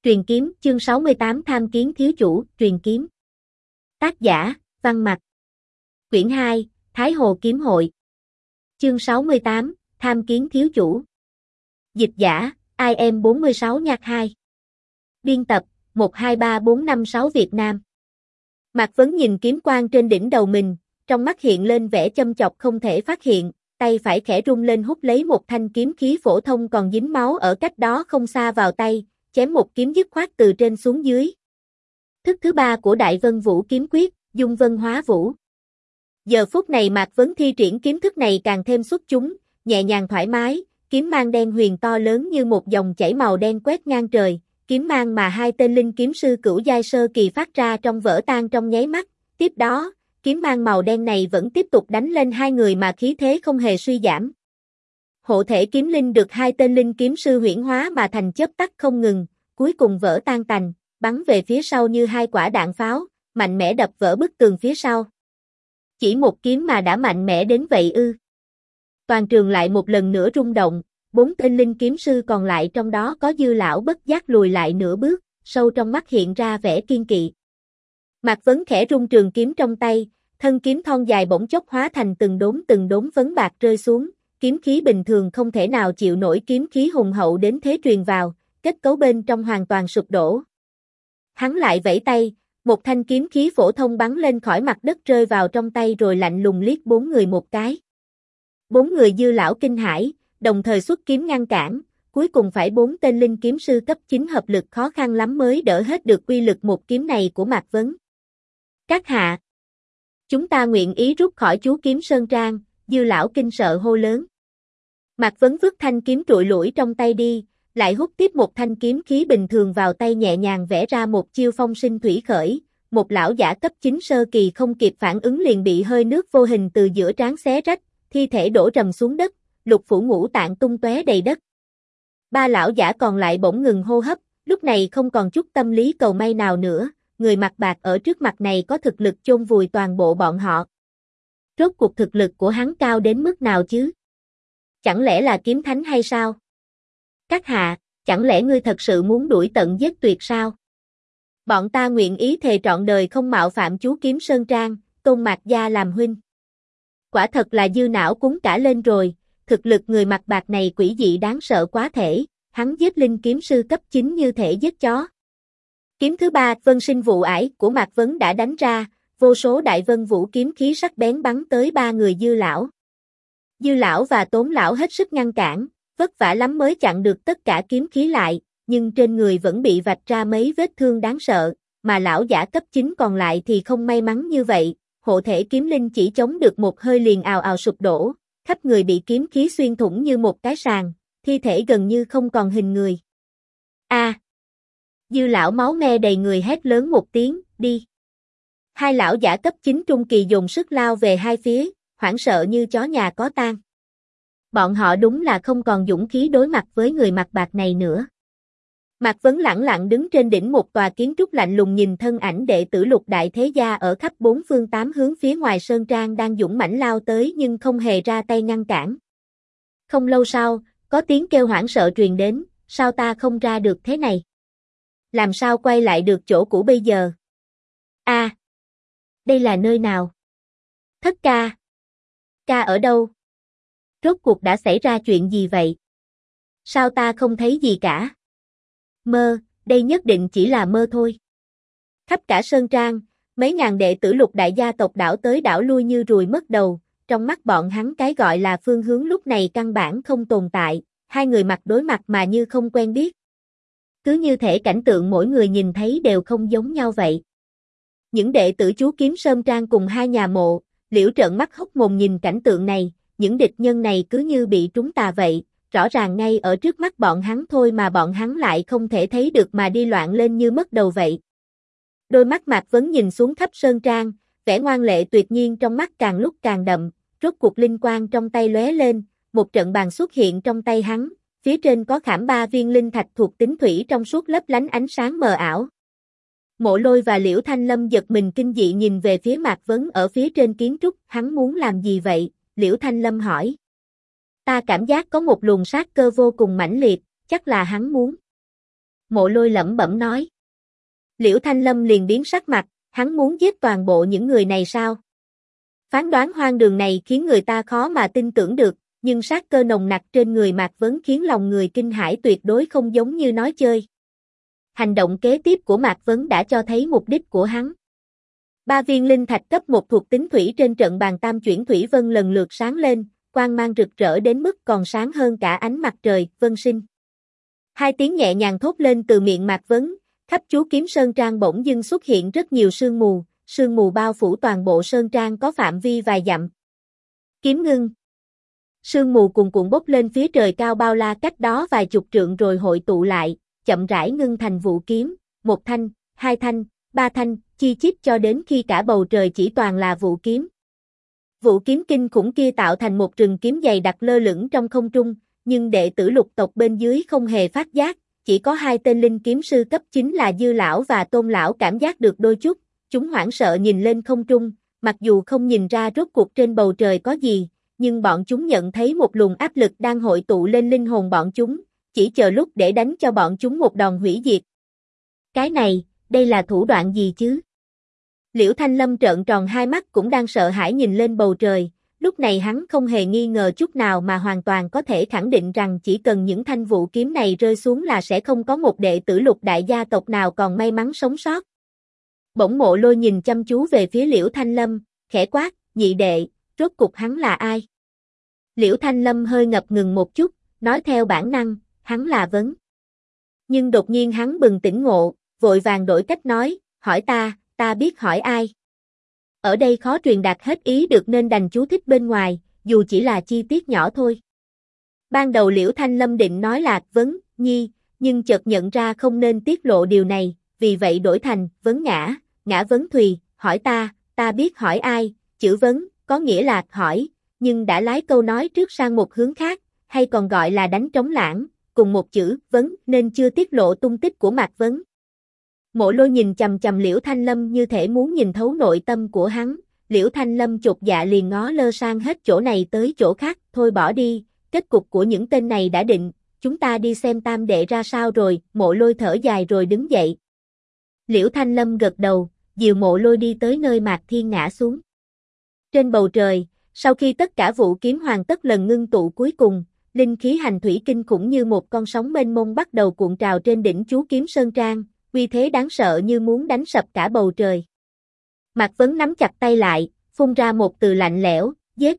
Truyền kiếm, chương 68 tham kiến thiếu chủ, truyền kiếm. Tác giả, Văn Mặc. Quyển 2, Thái Hồ Kiếm Hội. Chương 68, tham kiến thiếu chủ. Dịch giả, IM46 nhạc 2. Biên tập, 123456 Việt Nam. Mạc Vấn nhìn kiếm quang trên đỉnh đầu mình, trong mắt hiện lên vẻ châm chọc không thể phát hiện, tay phải khẽ rung lên hút lấy một thanh kiếm khí phổ thông còn dính máu ở cách đó không xa vào tay, chém một kiếm dứt khoát từ trên xuống dưới. Thức thứ ba của Đại Vân Vũ kiếm quyết, Dung Vân Hóa Vũ. Giờ phút này Mạc Vấn thi triển kiếm thức này càng thêm xuất chúng, nhẹ nhàng thoải mái, kiếm mang đen huyền to lớn như một dòng chảy màu đen quét ngang trời, kiếm mang mà hai tên linh kiếm sư cửu giai sơ kỳ phát ra trong vỡ tan trong nháy mắt, tiếp đó, kiếm mang màu đen này vẫn tiếp tục đánh lên hai người mà khí thế không hề suy giảm. Hộ thể kiếm linh được hai tên linh kiếm sư huyễn hóa mà thành chớp tắt không ngừng, cuối cùng vỡ tan tành, bắn về phía sau như hai quả đạn pháo, mạnh mẽ đập vỡ bức tường phía sau. Chỉ một kiếm mà đã mạnh mẽ đến vậy ư? Toàn trường lại một lần nữa rung động, bốn tên linh kiếm sư còn lại trong đó có Dư lão bất giác lùi lại nửa bước, sâu trong mắt hiện ra vẻ kiên kỵ. Mạc Vấn khẽ rung trường kiếm trong tay, thân kiếm thon dài bỗng chốc hóa thành từng đốm phấn bạc rơi xuống, kiếm khí bình thường không thể nào chịu nổi kiếm khí hùng hậu đến thế truyền vào, kết cấu bên trong hoàn toàn sụp đổ. Hắn lại vẫy tay, một thanh kiếm khí phổ thông bắn lên khỏi mặt đất rơi vào trong tay rồi lạnh lùng liếc bốn người một cái. Bốn người Dư lão kinh hãi, đồng thời xuất kiếm ngăn cản, cuối cùng phải bốn tên linh kiếm sư cấp 9 hợp lực khó khăn lắm mới đỡ hết được uy lực một kiếm này của Mạc Vấn. Các hạ, chúng ta nguyện ý rút khỏi chú kiếm Sơn Trang, Dư lão kinh sợ hô lớn. Mạc Vấn vứt thanh kiếm trụi lủi trong tay đi, lại hút tiếp một thanh kiếm khí bình thường vào tay nhẹ nhàng vẽ ra một chiêu phong sinh thủy khởi, một lão giả cấp 9 sơ kỳ không kịp phản ứng liền bị hơi nước vô hình từ giữa trán xé rách, thi thể đổ rầm xuống đất, lục phủ ngũ tạng tung tóe đầy đất. Ba lão giả còn lại bỗng ngừng hô hấp, lúc này không còn chút tâm lý cầu may nào nữa, người mặc bạc ở trước mặt này có thực lực chôn vùi toàn bộ bọn họ. Rốt cuộc thực lực của hắn cao đến mức nào chứ? Chẳng lẽ là kiếm thánh hay sao? Các hạ, chẳng lẽ ngươi thật sự muốn đuổi tận giết tuyệt sao? Bọn ta nguyện ý thề trọn đời không mạo phạm chú kiếm Sơn Trang, tôn Mạc gia làm huynh. Quả thật là Dư não cúng cả lên rồi, thực lực người mặc bạc này quỷ dị đáng sợ quá thể, hắn giết linh kiếm sư cấp 9 như thể giết chó. Kiếm thứ ba, Vân Sinh Vụ Ải của Mạc Vấn đã đánh ra, vô số đại vân vũ kiếm khí sắc bén bắn tới ba người Dư lão. Dư lão và Tốn lão hết sức ngăn cản, vất vả lắm mới chặn được tất cả kiếm khí lại, nhưng trên người vẫn bị vạch ra mấy vết thương đáng sợ, mà lão giả cấp 9 còn lại thì không may mắn như vậy, hộ thể kiếm linh chỉ chống được một hơi liền ào ào sụp đổ, khắp người bị kiếm khí xuyên thủng như một cái sàng, thi thể gần như không còn hình người. A! Dư lão máu me đầy người hét lớn một tiếng, đi! Hai lão giả cấp 9 trung kỳ dùng sức lao về hai phía, hoảng sợ như chó nhà có tang. Bọn họ đúng là không còn dũng khí đối mặt với người mặc bạc này nữa. Mạc Vấn lẳng lặng đứng trên đỉnh một tòa kiến trúc lạnh lùng nhìn thân ảnh đệ tử Lục đại thế gia ở khắp bốn phương tám hướng phía ngoài Sơn Trang đang dũng mãnh lao tới nhưng không hề ra tay ngăn cản. Không lâu sau, có tiếng kêu hoảng sợ truyền đến, sao ta không ra được thế này? Làm sao quay lại được chỗ cũ bây giờ? A, đây là nơi nào? Thất ca. Ca ở đâu? Rốt cuộc đã xảy ra chuyện gì vậy? Sao ta không thấy gì cả? Mơ, đây nhất định chỉ là mơ thôi. Khắp cả Sơn Trang, mấy ngàn đệ tử Lục đại gia tộc đảo tới đảo lui như ruồi mất đầu, trong mắt bọn hắn cái gọi là phương hướng lúc này căn bản không tồn tại, hai người mặt đối mặt mà như không quen biết. Cứ như thể cảnh tượng mỗi người nhìn thấy đều không giống nhau vậy. Những đệ tử chú kiếm Sơn Trang cùng hai nhà mộ, liễu trợn mắt hốc mồm nhìn cảnh tượng này, những địch nhân này cứ như bị trúng tà vậy, rõ ràng ngay ở trước mắt bọn hắn thôi mà bọn hắn lại không thể thấy được mà đi loạn lên như mất đầu vậy. Đôi mắt Mạc Vấn nhìn xuống khắp Sơn Trang, vẻ ngoan lệ tuyệt nhiên trong mắt càng lúc càng đậm, rốt cuộc linh quang trong tay lóe lên, một trận bàn xuất hiện trong tay hắn, phía trên có khảm 3 viên linh thạch thuộc tính thủy trong suốt lấp lánh ánh sáng mờ ảo. Mộ Lôi và Liễu Thanh Lâm giật mình kinh dị nhìn về phía Mạc Vấn ở phía trên kiến trúc, hắn muốn làm gì vậy? Liễu Thanh Lâm hỏi. Ta cảm giác có một luồng sát cơ vô cùng mãnh liệt, chắc là hắn muốn. Mộ Lôi lẩm bẩm nói. Liễu Thanh Lâm liền biến sắc mặt, hắn muốn giết toàn bộ những người này sao? Phán đoán hoang đường này khiến người ta khó mà tin tưởng được, nhưng sát cơ nồng nặc trên người Mạc Vấn khiến lòng người kinh hãi, tuyệt đối không giống như nói chơi. Hành động kế tiếp của Mạc Vấn đã cho thấy mục đích của hắn. 3 viên linh thạch cấp 1 thuộc tính thủy trên trận bàn tam chuyển thủy vân lần lượt sáng lên, quang mang rực rỡ đến mức còn sáng hơn cả ánh mặt trời, Vân Sinh. 2 tiếng nhẹ nhàng thốt lên từ miệng Mạc Vấn, khắp chú kiếm sơn trang bỗng dưng xuất hiện rất nhiều sương mù bao phủ toàn bộ sơn trang có phạm vi vài dặm. Kiếm ngưng. Sương mù cuồn cuộn bốc lên phía trời cao bao la cách đó vài chục trượng rồi hội tụ lại, chậm rãi ngưng thành vũ kiếm, 1 thanh, 2 thanh, 3 thanh, chi chít cho đến khi cả bầu trời chỉ toàn là vũ kiếm. Vũ kiếm kinh khủng kia tạo thành một rừng kiếm dày đặc lơ lửng trong không trung, nhưng đệ tử Lục tộc bên dưới không hề phát giác, chỉ có 2 tên linh kiếm sư cấp 9 là Dư lão và Tôn lão cảm giác được đôi chút, chúng hoảng sợ nhìn lên không trung, mặc dù không nhìn ra rốt cuộc trên bầu trời có gì, nhưng bọn chúng nhận thấy một luồng áp lực đang hội tụ lên linh hồn bọn chúng, chỉ chờ lúc để đánh cho bọn chúng một đòn hủy diệt. Cái này, đây là thủ đoạn gì chứ? Liễu Thanh Lâm trợn tròn hai mắt cũng đang sợ hãi nhìn lên bầu trời, lúc này hắn không hề nghi ngờ chút nào mà hoàn toàn có thể khẳng định rằng chỉ cần những thanh vũ kiếm này rơi xuống là sẽ không có một đệ tử Lục đại gia tộc nào còn may mắn sống sót. Bỗng Mộ Lôi nhìn chăm chú về phía Liễu Thanh Lâm, khẽ quát, nhị đệ, rốt cục hắn là ai? Liễu Thanh Lâm hơi ngập ngừng một chút, nói theo bản năng, hắn là Vấn. Nhưng đột nhiên hắn bừng tỉnh ngộ, vội vàng đổi cách nói, hỏi ta biết hỏi ai. Ở đây khó truyền đạt hết ý được nên đành chú thích bên ngoài, dù chỉ là chi tiết nhỏ thôi. Ban đầu Liễu Thanh Lâm định nói là Vấn, Nhi, nhưng chợt nhận ra không nên tiết lộ điều này, vì vậy đổi thành Vấn Ngã Vấn Thùy, hỏi ta biết hỏi ai, chữ Vấn, có nghĩa là hỏi, nhưng đã lái câu nói trước sang một hướng khác, hay còn gọi là đánh trống lãng, cùng một chữ Vấn nên chưa tiết lộ tung tích của Mạc Vấn. Mộ Lôi nhìn chằm chằm Liễu Thanh Lâm như thể muốn nhìn thấu nội tâm của hắn, Liễu Thanh Lâm chột dạ liền ngó lơ sang hết chỗ này tới chỗ khác, thôi bỏ đi, kết cục của những tên này đã định, chúng ta đi xem tam đệ ra sao rồi, Mộ Lôi thở dài rồi đứng dậy. Liễu Thanh Lâm gật đầu, dìu Mộ Lôi đi tới nơi Mạc Thiên ngã xuống. Trên bầu trời, sau khi tất cả vũ kiếm hoàn tất lần ngưng tụ cuối cùng, linh khí hành thủy kinh khủng như một con sóng mênh mông bắt đầu cuộn trào trên đỉnh chú kiếm sơn trang, uy thế đáng sợ như muốn đánh sập cả bầu trời. Mạc Vấn nắm chặt tay lại, phun ra một từ lạnh lẽo, giết.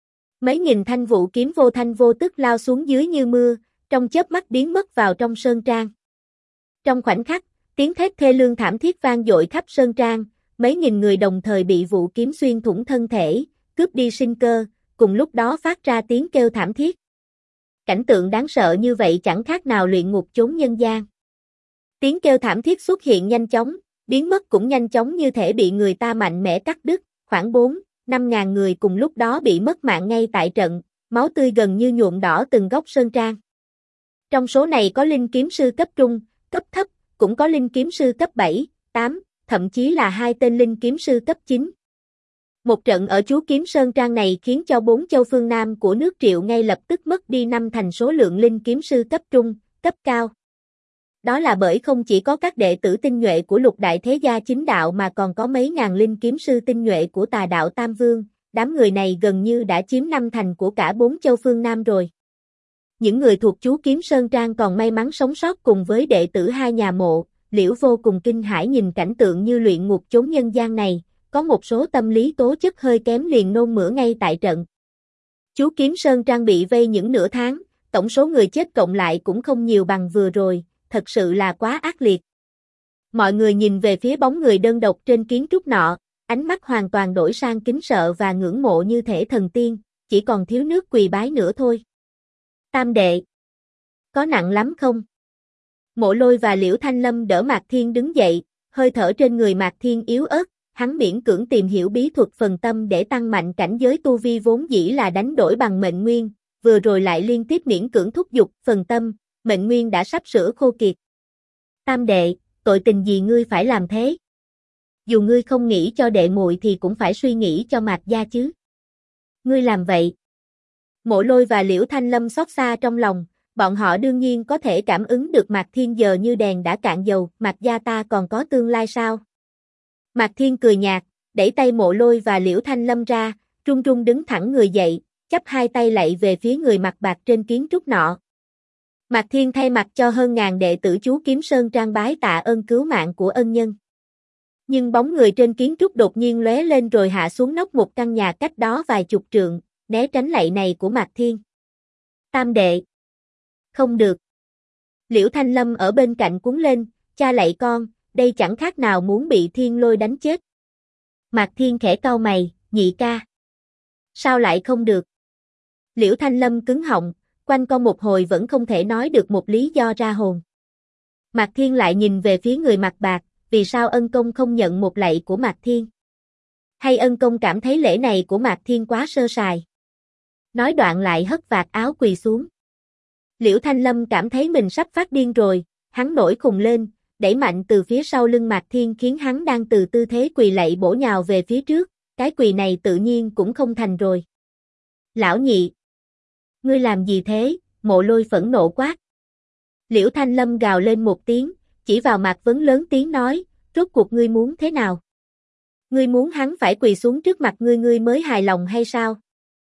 Mấy nghìn thanh vũ kiếm vô thanh vô tức lao xuống dưới như mưa, trong chớp mắt biến mất vào trong sơn trang. Trong khoảnh khắc, tiếng thét thê lương thảm thiết vang dội khắp sơn trang, mấy nghìn người đồng thời bị vũ kiếm xuyên thủng thân thể, cướp đi sinh cơ, cùng lúc đó phát ra tiếng kêu thảm thiết. Cảnh tượng đáng sợ như vậy chẳng khác nào luyện ngục chốn nhân gian. Tiếng kêu thảm thiết xuất hiện nhanh chóng, biến mất cũng nhanh chóng như thể bị người ta mạnh mẽ cắt đứt, khoảng 4-5 ngàn người cùng lúc đó bị mất mạng ngay tại trận, máu tươi gần như nhuộm đỏ từng góc sơn trang. Trong số này có linh kiếm sư cấp trung, cấp thấp, cũng có linh kiếm sư cấp 7, 8, thậm chí là 2 tên linh kiếm sư cấp 9. Một trận ở chú kiếm sơn trang này khiến cho 4 châu phương Nam của nước Triệu ngay lập tức mất đi 5 thành số lượng linh kiếm sư cấp trung, cấp cao. Đó là bởi không chỉ có các đệ tử tinh nhuệ của Lục đại thế gia chính đạo mà còn có mấy ngàn linh kiếm sư tinh nhuệ của Tà đạo Tam Vương, đám người này gần như đã chiếm 5 thành của cả 4 châu phương Nam rồi. Những người thuộc chú kiếm sơn trang còn may mắn sống sót cùng với đệ tử hai nhà Mộ, Liễu vô cùng kinh hãi nhìn cảnh tượng như luyện ngục chốn nhân gian này, có một số tâm lý tố chất hơi kém liền nôn mửa ngay tại trận. Chú kiếm sơn trang bị vây những nửa tháng, tổng số người chết cộng lại cũng không nhiều bằng vừa rồi, thật sự là quá ác liệt. Mọi người nhìn về phía bóng người đơn độc trên kiến trúc nọ, ánh mắt hoàn toàn đổi sang kính sợ và ngưỡng mộ như thể thần tiên, chỉ còn thiếu nước quỳ bái nữa thôi. Tam đệ, có nặng lắm không? Mộ Lôi và Liễu Thanh Lâm đỡ Mạc Thiên đứng dậy, hơi thở trên người Mạc Thiên yếu ớt, hắn miễn cưỡng tìm hiểu bí thuật phần tâm để tăng mạnh cảnh giới tu vi vốn dĩ là đánh đổi bằng mệnh nguyên, vừa rồi lại liên tiếp miễn cưỡng thúc giục phần tâm, mệnh nguyên đã sắp sửa khô kiệt. Tam đệ, tội tình gì ngươi phải làm thế? Dù ngươi không nghĩ cho đệ muội thì cũng phải suy nghĩ cho Mạc gia chứ. Ngươi làm vậy. Mộ Lôi và Liễu Thanh Lâm xót xa trong lòng, bọn họ đương nhiên có thể cảm ứng được Mạc Thiên giờ như đèn đã cạn dầu, Mạc gia ta còn có tương lai sao? Mạc Thiên cười nhạt, đẩy tay Mộ Lôi và Liễu Thanh Lâm ra, trung trung đứng thẳng người dậy, chắp hai tay lạy về phía người mặc bạc trên kiến trúc nọ. Mạc Thiên thay mặt cho hơn ngàn đệ tử chú Kiếm Sơn Trang bái tạ ơn cứu mạng của ân nhân. Nhưng bóng người trên kiến trúc đột nhiên lóe lên rồi hạ xuống nóc một căn nhà cách đó vài chục trượng, né tránh lạy này của Mạc Thiên. Tam đệ. Không được. Liễu Thanh Lâm ở bên cạnh cuống lên, cha lạy con, đây chẳng khác nào muốn bị Thiên Lôi đánh chết. Mạc Thiên khẽ cau mày, nhị ca. Sao lại không được? Liễu Thanh Lâm cứng họng, quanh co một hồi vẫn không thể nói được một lý do ra hồn. Mạc Thiên lại nhìn về phía người mặc bạc, vì sao ân công không nhận một lạy của Mạc Thiên? Hay ân công cảm thấy lễ này của Mạc Thiên quá sơ sài? Nói đoạn lại hất vạt áo quỳ xuống. Liễu Thanh Lâm cảm thấy mình sắp phát điên rồi, hắn nổi khùng lên, đẩy mạnh từ phía sau lưng Mạc Thiên khiến hắn đang từ tư thế quỳ lạy bổ nhào về phía trước, cái quỳ này tự nhiên cũng không thành rồi. Lão nhị! Ngươi làm gì thế? Mộ Lôi phẫn nộ quát. Liễu Thanh Lâm gào lên một tiếng, chỉ vào Mạc Vấn lớn tiếng nói, rốt cuộc ngươi muốn thế nào? Ngươi muốn hắn phải quỳ xuống trước mặt ngươi mới hài lòng hay sao?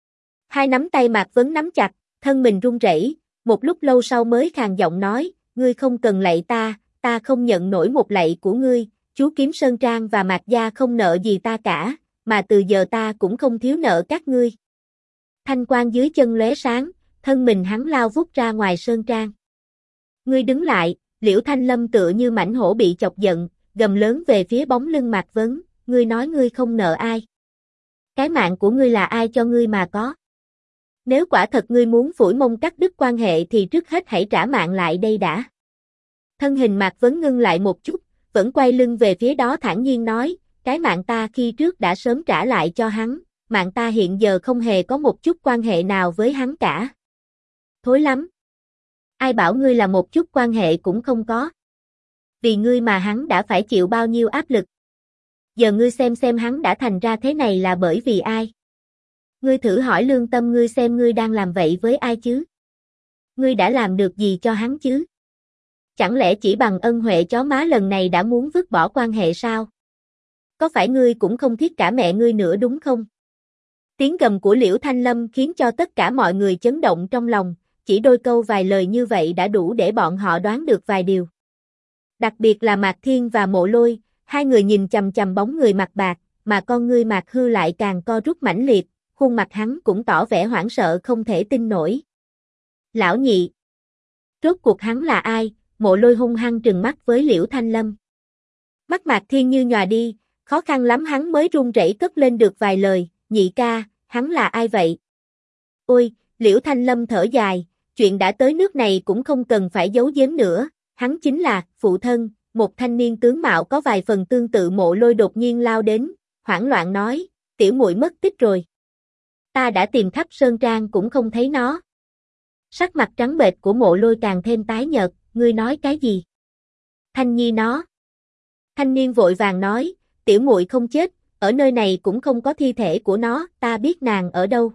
Hai nắm tay Mạc Vấn nắm chặt, thân mình run rẩy, một lúc lâu sau mới khàn giọng nói, ngươi không cần lạy ta không nhận nổi một lạy của ngươi, chú Kiếm Sơn Trang và Mạc gia không nợ gì ta cả, mà từ giờ ta cũng không thiếu nợ các ngươi. Thanh quang dưới chân lóe sáng, thân mình hắn lao vút ra ngoài sơn trang. Ngươi đứng lại, Liễu Thanh Lâm tựa như mãnh hổ bị chọc giận, gầm lớn về phía bóng lưng Mạc Vấn, ngươi nói ngươi không nợ ai. Cái mạng của ngươi là ai cho ngươi mà có? Nếu quả thật ngươi muốn phủi mông cắt đứt quan hệ thì trước hết hãy trả mạng lại đây đã. Thân hình Mạc Vấn ngưng lại một chút, vẫn quay lưng về phía đó thản nhiên nói, cái mạng ta khi trước đã sớm trả lại cho hắn, mạng ta hiện giờ không hề có một chút quan hệ nào với hắn cả. Thối lắm. Ai bảo ngươi là một chút quan hệ cũng không có. Vì ngươi mà hắn đã phải chịu bao nhiêu áp lực. Giờ ngươi xem hắn đã thành ra thế này là bởi vì ai? Ngươi thử hỏi lương tâm ngươi xem ngươi đang làm vậy với ai chứ? Ngươi đã làm được gì cho hắn chứ? Chẳng lẽ chỉ bằng ân huệ chó má lần này đã muốn vứt bỏ quan hệ sao? Có phải ngươi cũng không thiết cả mẹ ngươi nữa đúng không? Tiếng gầm của Liễu Thanh Lâm khiến cho tất cả mọi người chấn động trong lòng, chỉ đôi câu vài lời như vậy đã đủ để bọn họ đoán được vài điều. Đặc biệt là Mạc Thiên và Mộ Lôi, hai người nhìn chằm chằm bóng người mặc bạc, mà con ngươi Mạc Hư lại càng co rút mãnh liệt, khuôn mặt hắn cũng tỏ vẻ hoảng sợ không thể tin nổi. Lão nhị! Rốt cuộc hắn là ai? Mộ Lôi hung hăng trừng mắt với Liễu Thanh Lâm. Mắt Mạc Thiên như nhòa đi, khó khăn lắm hắn mới run rẩy cất lên được vài lời, nhị ca, hắn là ai vậy? Ôi, Liễu Thanh Lâm thở dài, chuyện đã tới nước này cũng không cần phải giấu giếm nữa, hắn chính là, phụ thân, một thanh niên tướng mạo có vài phần tương tự Mộ Lôi đột nhiên lao đến, hoảng loạn nói, tiểu muội mất tích rồi. Ta đã tìm khắp sơn trang cũng không thấy nó. Sắc mặt trắng bệch của Mộ Lôi càng thêm tái nhợt, ngươi nói cái gì? Thanh Nhi nó. Thanh niên vội vàng nói, tiểu muội không chết, ở nơi này cũng không có thi thể của nó, ta biết nàng ở đâu.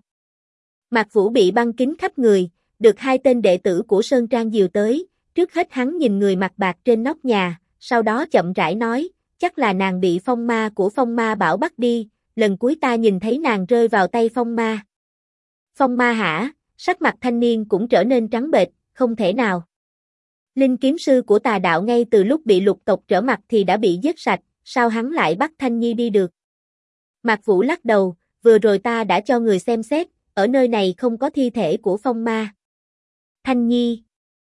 Mạc Vũ bị băng kính khắp người, được hai tên đệ tử của Sơn Trang dìu tới, trước hết hắn nhìn người mặc bạc trên nóc nhà, sau đó chậm rãi nói, chắc là nàng bị phong ma của phong ma bảo bắt đi, lần cuối ta nhìn thấy nàng rơi vào tay phong ma. Phong ma hả? Sắc mặt thanh niên cũng trở nên trắng bệch, không thể nào. Linh kiếm sư của tà đạo ngay từ lúc bị lục tộc trở mặt thì đã bị giết sạch, sao hắn lại bắt Thanh Nhi đi được? Mạc Vũ lắc đầu, vừa rồi ta đã cho người xem xét, ở nơi này không có thi thể của phong ma. Thanh Nhi.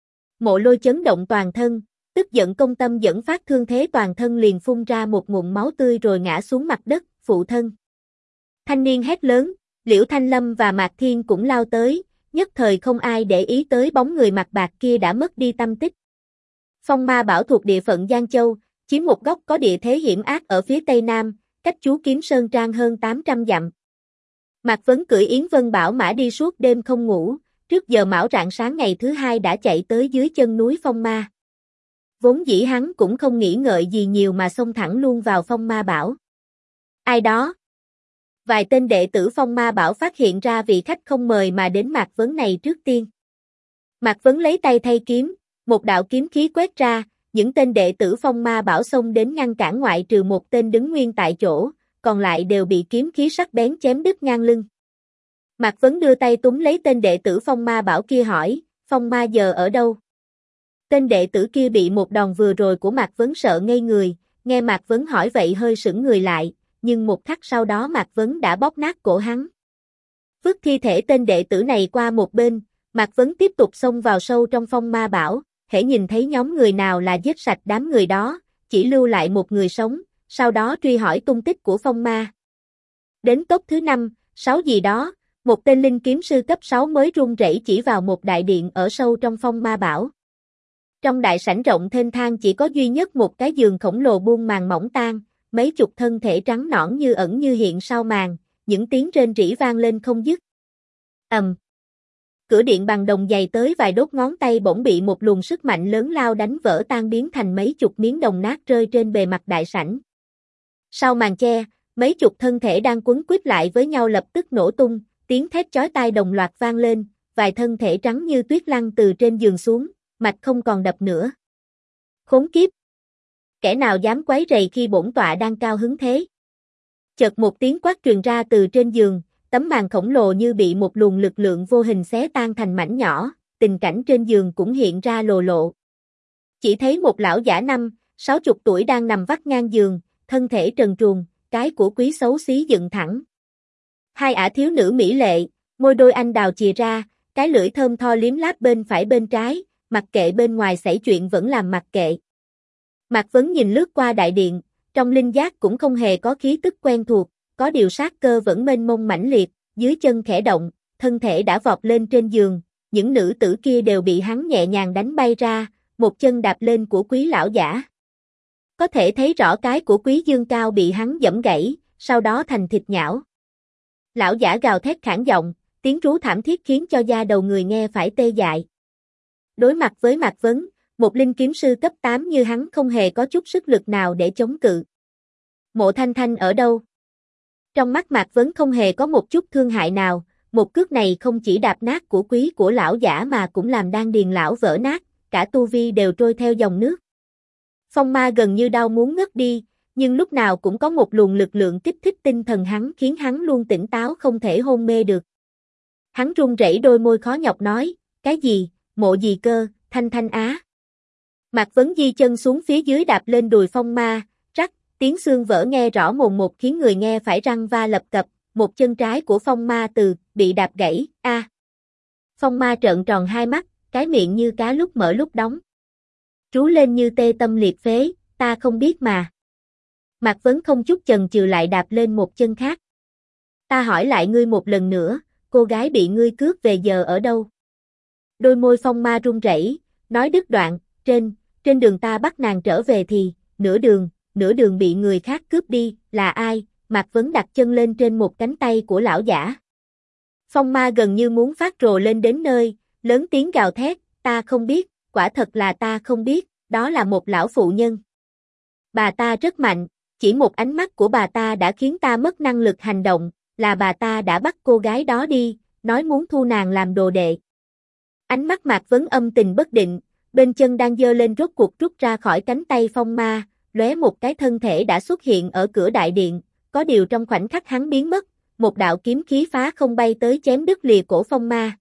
Mộ Lôi chấn động toàn thân, tức giận công tâm dẫn phát thương thế toàn thân liền phun ra một ngụm máu tươi rồi ngã xuống mặt đất, phụ thân. Thanh niên hét lớn, Liễu Thanh Lâm và Mạc Thiên cũng lao tới, nhất thời không ai để ý tới bóng người mặc bạc kia đã mất đi tâm tích. Phong ma bảo thuộc địa phận Giang Châu, chiếm một góc có địa thế hiểm ác ở phía tây nam, cách chú Kiếm Sơn Trang hơn 800 dặm. Mạc Vấn cưỡi Yến Vân Bảo mã đi suốt đêm không ngủ, trước giờ mão rạng sáng ngày thứ hai đã chạy tới dưới chân núi Phong Ma. Vốn dĩ hắn cũng không nghĩ ngợi gì nhiều mà xông thẳng luôn vào Phong Ma Bảo. Ai đó? Vài tên đệ tử Phong Ma Bảo phát hiện ra vị khách không mời mà đến Mạc Vấn này trước tiên. Mạc Vấn lấy tay thay kiếm, một đạo kiếm khí quét ra, những tên đệ tử Phong Ma Bảo xông đến ngăn cản ngoại trừ một tên đứng nguyên tại chỗ, còn lại đều bị kiếm khí sắc bén chém đứt ngang lưng. Mạc Vấn đưa tay túm lấy tên đệ tử Phong Ma Bảo kia hỏi, Phong Ma giờ ở đâu? Tên đệ tử kia bị một đòn vừa rồi của Mạc Vấn sợ ngây người, nghe Mạc Vấn hỏi vậy hơi sững người lại, nhưng một khắc sau đó Mạc Vấn đã bóp nát cổ hắn. Vứt thi thể tên đệ tử này qua một bên, Mạc Vấn tiếp tục xông vào sâu trong Phong Ma Bảo, hễ nhìn thấy nhóm người nào là giết sạch đám người đó, chỉ lưu lại một người sống, sau đó truy hỏi tung tích của Phong Ma. Đến cốc thứ 5, 6 gì đó, một tên linh kiếm sư cấp 6 mới run rẩy chỉ vào một đại điện ở sâu trong Phong Ma Bảo. Trong đại sảnh rộng thênh thang chỉ có duy nhất một cái giường khổng lồ buông màn mỏng tang, mấy chục thân thể trắng nõn như ẩn như hiện sau màn, những tiếng rên rỉ vang lên không dứt. Cửa điện bằng đồng dày tới vài đốt ngón tay bỗng bị một luồng sức mạnh lớn lao đánh vỡ tan biến thành mấy chục miếng đồng nát rơi trên bề mặt đại sảnh. Sau màn che, mấy chục thân thể đang quấn quýt lại với nhau lập tức nổ tung, tiếng thét chói tai đồng loạt vang lên, vài thân thể trắng như tuyết lăn từ trên giường xuống, mạch không còn đập nữa. Khốn kiếp! Kẻ nào dám quấy rầy khi bổn tọa đang cao hứng thế? Chợt một tiếng quát truyền ra từ trên giường, tấm màn khổng lồ như bị một luồng lực lượng vô hình xé tan thành mảnh nhỏ, tình cảnh trên giường cũng hiện ra lồ lộ. Chỉ thấy một lão giả 50-60 tuổi đang nằm vắt ngang giường, thân thể trần truồng, cái của quý xấu xí dựng thẳng. Hai ả thiếu nữ mỹ lệ, môi đôi anh đào chìa ra, cái lưỡi thơm tho liếm láp bên phải bên trái, mặc kệ bên ngoài xảy chuyện vẫn làm mặc kệ. Mạc Vấn nhìn lướt qua đại điện, trong linh giác cũng không hề có khí tức quen thuộc, có điều sát cơ vẫn mênh mông mãnh liệt, dưới chân khẽ động, thân thể đã vọt lên trên giường, những nữ tử kia đều bị hắn nhẹ nhàng đánh bay ra, một chân đạp lên của quý lão giả. Có thể thấy rõ cái của quý dương cao bị hắn giẫm gãy, sau đó thành thịt nhão. Lão giả gào thét khản giọng, tiếng rú thảm thiết khiến cho da đầu người nghe phải tê dại. Đối mặt với Mạc Vấn, một linh kiếm sư cấp 8 như hắn không hề có chút sức lực nào để chống cự. Mộ Thanh Thanh ở đâu? Trong mắt Mạc Vấn không hề có một chút thương hại nào, một cước này không chỉ đạp nát của quý của lão giả mà cũng làm đan điền lão vỡ nát, cả tu vi đều trôi theo dòng nước. Phong Ma gần như đau muốn ngất đi, nhưng lúc nào cũng có một luồng lực lượng kích thích tinh thần hắn khiến hắn luôn tỉnh táo không thể hôn mê được. Hắn run rẩy đôi môi khó nhọc nói, cái gì, mộ gì cơ, Thanh Thanh á. Mạc Vấn di chân xuống phía dưới đạp lên đùi Phong Ma, rắc, tiếng xương vỡ nghe rõ mồn một khiến người nghe phải răng va lập cập, một chân trái của Phong Ma bị đạp gãy, Phong Ma trợn tròn hai mắt, cái miệng như cá lúc mở lúc đóng. Rú lên như tê tâm liệt phế, ta không biết mà. Mạc Vấn không chút chần chừ lại đạp lên một chân khác. Ta hỏi lại ngươi một lần nữa, cô gái bị ngươi cướp về giờ ở đâu? Đôi môi Phong Ma run rẩy, nói đứt đoạn, trên đường ta bắt nàng trở về thì, nửa đường bị người khác cướp đi, là ai? Mạc Vấn đặt chân lên trên một cánh tay của lão giả. Phong Ma gần như muốn phát rồ lên đến nơi, lớn tiếng gào thét, ta không biết, quả thật là ta không biết, đó là một lão phụ nhân. Bà ta rất mạnh, chỉ một ánh mắt của bà ta đã khiến ta mất năng lực hành động, là bà ta đã bắt cô gái đó đi, nói muốn thu nàng làm đồ đệ. Ánh mắt Mạc Vấn âm tình bất định, bên chân đang giơ lên rốt cuộc rút ra khỏi cánh tay Phong Ma, lóe một cái thân thể đã xuất hiện ở cửa đại điện, có điều trong khoảnh khắc hắn biến mất, một đạo kiếm khí phá không bay tới chém đứt lìa cổ Phong Ma.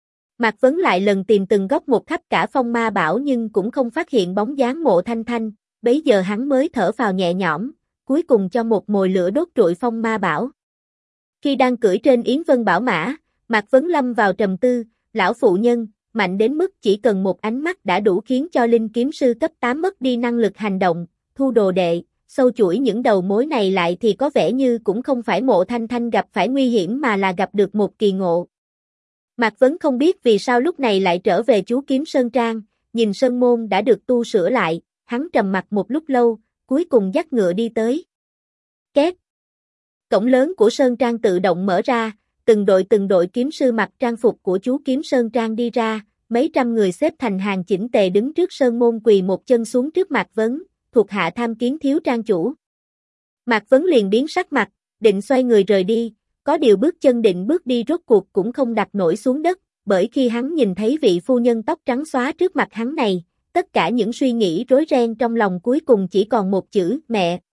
Mạc Vấn lại lần tìm từng góc một khắp cả Phong Ma Bảo nhưng cũng không phát hiện bóng dáng Mộ Thanh Thanh, bấy giờ hắn mới thở phào nhẹ nhõm, cuối cùng cho một mồi lửa đốt trụi Phong Ma Bảo. Khi đang cưỡi trên Yến Vân Bảo Mã, Mạc Vấn lâm vào trầm tư, lão phụ nhân, mạnh đến mức chỉ cần một ánh mắt đã đủ khiến cho linh kiếm sư cấp 8 mất đi năng lực hành động, thu đồ đệ, sâu chuỗi những đầu mối này lại thì có vẻ như cũng không phải Mộ Thanh Thanh gặp phải nguy hiểm mà là gặp được một kỳ ngộ. Mạc Vấn không biết vì sao lúc này lại trở về chú Kiếm Sơn Trang, nhìn sơn môn đã được tu sửa lại, hắn trầm mặc một lúc lâu, cuối cùng dắt ngựa đi tới. Két. Cổng lớn của Sơn Trang tự động mở ra, từng đội kiếm sư mặc trang phục của chú Kiếm Sơn Trang đi ra, mấy trăm người xếp thành hàng chỉnh tề đứng trước sơn môn quỳ một chân xuống trước Mạc Vấn, thuộc hạ tham kiến thiếu trang chủ. Mạc Vấn liền biến sắc mặt, định xoay người rời đi, có điều bước chân định bước đi rốt cuộc cũng không đặt nổi xuống đất, bởi khi hắn nhìn thấy vị phu nhân tóc trắng xóa trước mặt hắn này, tất cả những suy nghĩ rối ren trong lòng cuối cùng chỉ còn một chữ, mẹ,